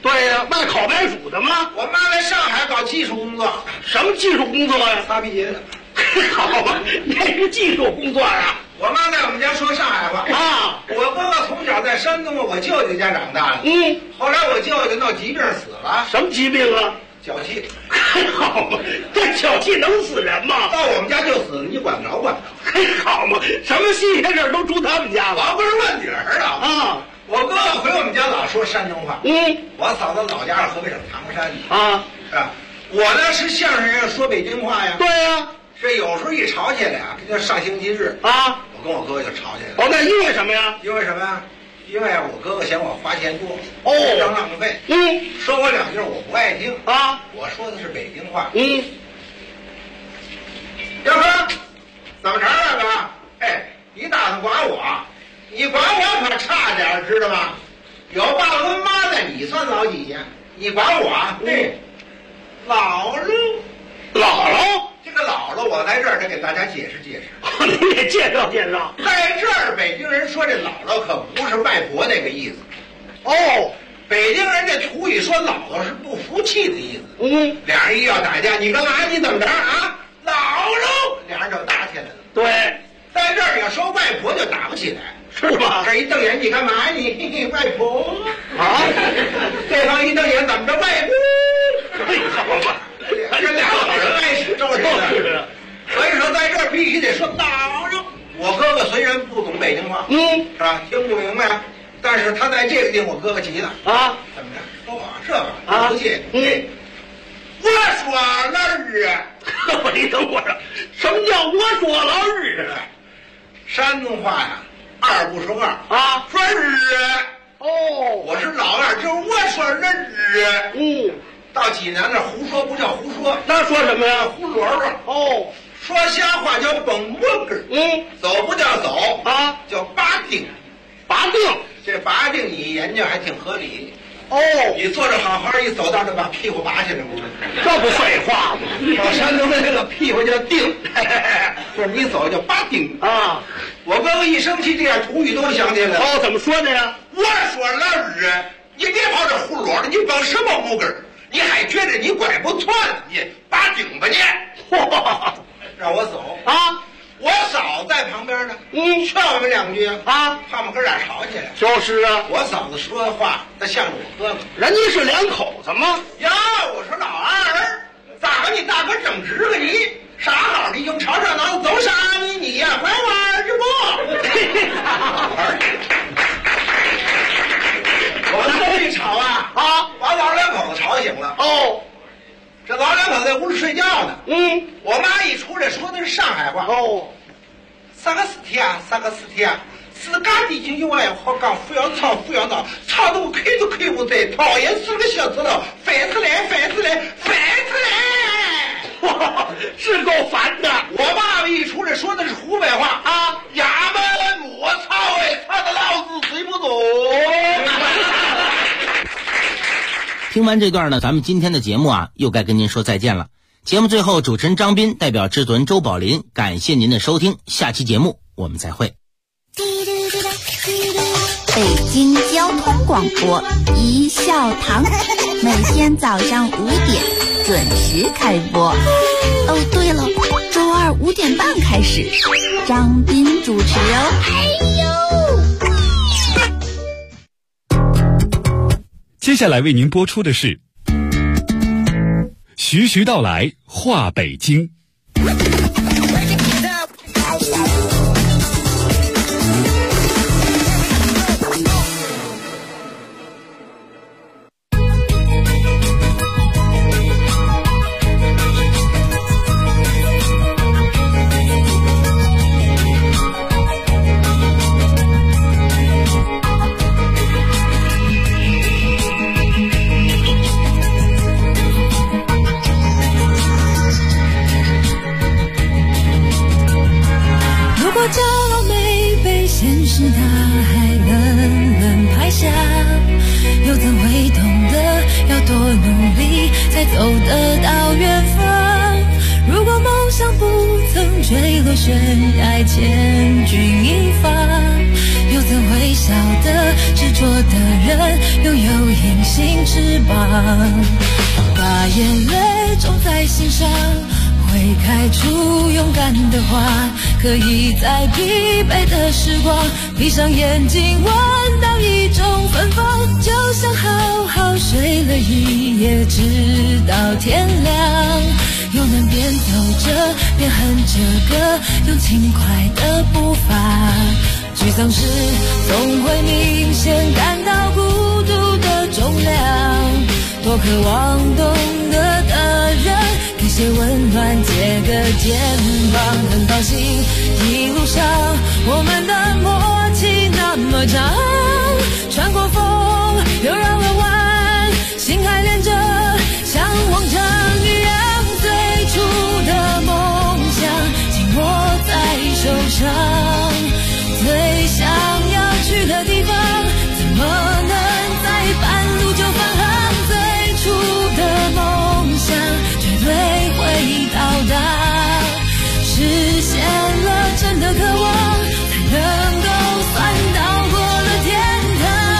对呀，卖烤白薯的吗？ 我妈在上海搞技术工作。 什么技术工作呀？ 擦皮鞋的。 好吧，那是技术工作呀。 我妈在我们家说上海话啊。 我哥哥从小在山东我舅舅家长大的。后来我舅舅闹疾病死了。 什么疾病啊？ 脚气。 好嘛，这脚气能死人吗？ 到我们家就死，你管不着管不着。好嘛，什么新鲜事都出他们家了。 刨根问底儿啊。 啊。 我哥哥回我们家老说山东话。我嫂子老家是河北省唐山的。 啊。 是吧？我呢是相声人，说北京话呀。 对呀。 这有时候一吵起来啊，跟上星期日啊， 我跟我哥哥就吵起来了。 哦，那因为什么呀？ 因为什么呀？因为我哥哥嫌我花钱多， 经常浪费。说我两句我不爱听啊。 我说的是北京话。大哥，怎么着大哥？哎，你打算管我？你管我可差点，知道吗？有爸爸跟妈在，你算老几呀？你管我？姥姥。这个姥姥，我在这儿得给大家解释解释。 你得介绍介绍。 在这儿，北京人说这姥姥可不是外婆那个意思。 哦， 北京人这土语说姥姥是不服气的意思。俩人一要打架，你干嘛？你怎么着啊？姥姥，俩人就打起来了。 对， 在这儿要说外婆就打不起来， 是吧？ 这一瞪眼，你干嘛？你外婆啊？ 对方一瞪眼，怎么着？外公。 好吧。 这俩老人爱使招的，所以说在这儿必须得说姥姥。我哥哥虽然不懂北京话，是吧？听不明白，但是他在这个地方，我哥哥急了啊！ 怎么着？说我这个啊，不信？我说老日， 你等会儿，什么叫我说老日啊？ 山东话呀，二不说二啊， 说日。 哦， 我是老二，就是我说人日。到济南那胡说不叫胡说， 那说什么呀？ 胡萝卜。 哦， 说瞎话叫蹦蘑根。走不叫走啊， 叫拔腚。 拔腚， 这拔腚你研究还挺合理。 哦， 你坐着好好一走道就把屁股拔起来， 这不废话吗？ 到山东的这个屁股叫腚，就是你走叫拔腚啊。 我哥哥一生气，这样土语都想起来了。 哦，怎么说的呀？ 我说老日，你别跑这胡萝卜，你蹦什么木根？你还觉得你拐不窜？你拔腚吧你！让我走啊！ 我嫂在旁边呢，劝我们两句啊， 怕我们哥俩吵起来。 就是啊， 我嫂子说的话，她向着我哥哥。 人家是两口子吗？ 呀，我说老二，咋个你大哥整直了你？啥好的用朝上脑子走啥你呀，拐弯儿去不？我们这一吵啊，把老两口子吵醒了。 哦， 这老两口子在屋里睡觉呢。我妈一出来说的是上海话。 哦， 啥个事体啊？啥个事体啊？自家的就用来好讲，不要吵，不要闹，吵得我看都看不得，讨厌死个小子了，烦死来，烦死来，烦死来！ 哇，是够烦的。 我爸爸一出来说的是湖北话啊，衙门我操哎，操的老子睡不着。 听完这段呢，咱们今天的节目啊，又该跟您说再见了。节目最后，主持人张斌代表制作人周宝林，感谢您的收听，下期节目我们再会。 北京交通广播一笑堂，每天早上5点准时开播。哦，对了，周二5点半开始，张斌主持哦。 接下来为您播出的是徐徐道来话北京。 走得到远方，如果梦想不曾坠落悬崖，千钧一发，又曾会晓得执着的人拥有隐形翅膀，把眼泪种在心上，会开出勇敢的花，可以在疲惫的时光闭上眼睛闻到一种芬芳，就像好好睡了一夜直到天亮，又能边走着边哼着歌，用轻快的步伐，沮丧时总会明显感到孤独的重量，多渴望懂得的人给些温暖，借个肩膀，很高兴一路上我们的默契那么长，穿过风又绕了弯，心还连着像往常一样，最初的梦想紧握在手上，最想要去的地方怎么能在半路就返航，最初的梦想绝对会到达，实现了真的渴望，才能够算到过了天堂。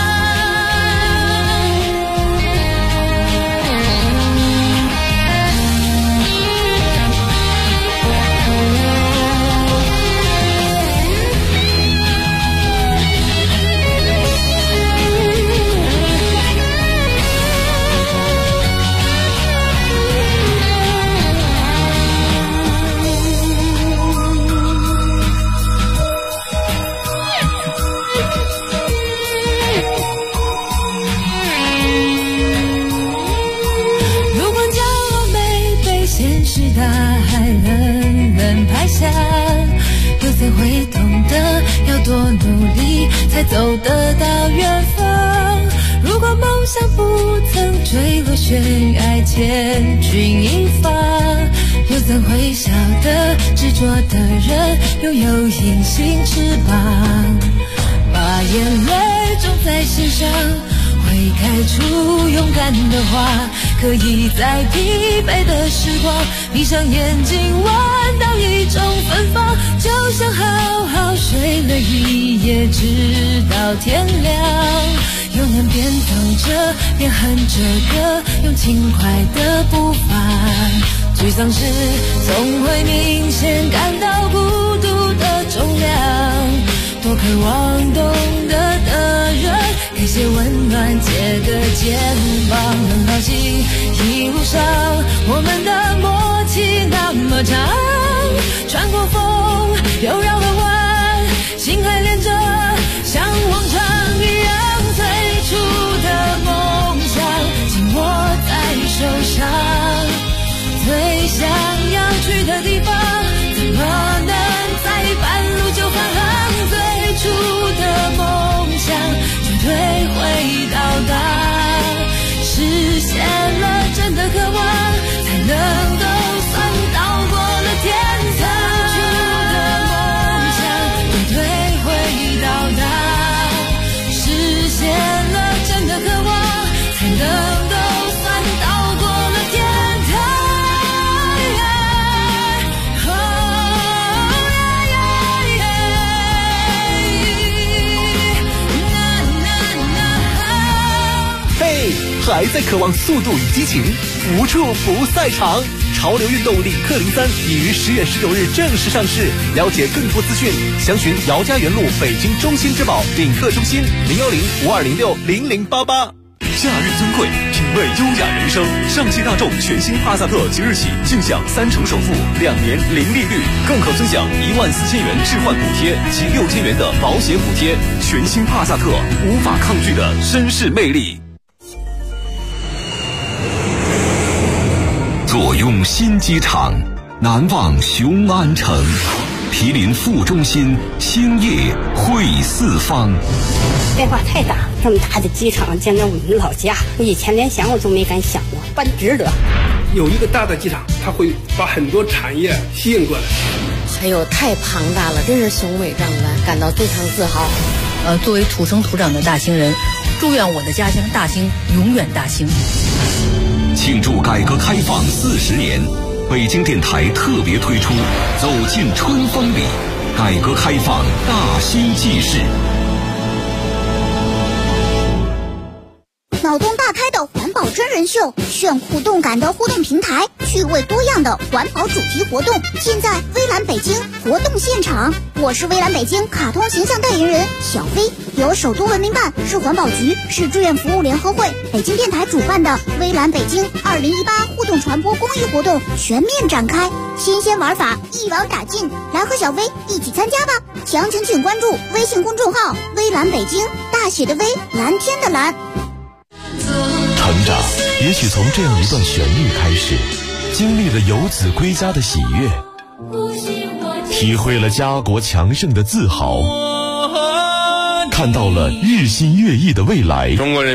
又怎会懂得要多努力才走得到远方，如果梦想不曾坠落悬崖千钧一发，又怎会晓得执着的人拥有隐形翅膀，把眼泪种在心上，会开出勇敢的花，可以在疲惫的时光闭上眼睛闻到一种芬芳，就像好好睡了一夜直到天亮，又能边走着边哼着歌，用轻快的步伐，沮丧时总会明显感到孤独的重量，多渴望懂得的人给些温暖，借个肩膀，很高兴一路上我们的默契那么长，穿过风又绕了弯，心还连着像往常一样，最初的梦想紧握在手上，最想要去的地方怎么能在半路就返航，最初的梦想绝对会到达，实现了真的渴望，才能够算到过了天堂，最初的梦想绝对会到达，实现了真的渴望，才能够算到过了天堂。 还在渴望速度与激情，无处不赛场。潮流运动领克03已于10月19日正式上市。了解更多资讯，详询姚家园路北京中心之宝领克中心010-5206-0088。 假日尊贵，品味优雅人生。上汽大众全新帕萨特即日起尽享3成首付，2年零利率，更可尊享14000元置换补贴及6000元的保险补贴。全新帕萨特，无法抗拒的绅士魅力。 坐拥新机场，难忘雄安城，毗邻副中心，兴业汇四方。 变化太大，这么大的机场建在我们老家，我以前连想我都没敢想过，办值得。 有一个大的机场，它会把很多产业吸引过来。 还有太庞大了，真是雄伟壮观，感到非常自豪。 作为土生土长的大兴人，祝愿我的家乡大兴永远大兴。 庆祝改革开放40年，北京电台特别推出《走进春风里》，改革开放大兴纪事。 真人秀，炫酷动感的互动平台，趣味多样的环保主题活动，现在微蓝北京活动现场，我是微蓝北京卡通形象代言人小飞，由首都文明办、市环保局、市志愿服务联合会、北京电台主办的微蓝北京2018互动传播公益活动全面展开，新鲜玩法一网打尽，来和小飞一起参加吧！详情请关注微信公众号微蓝北京，大写的微，蓝天的蓝。 成长也许从这样一段旋律开始，经历了游子归家的喜悦，体会了家国强盛的自豪，看到了日新月异的未来。中国人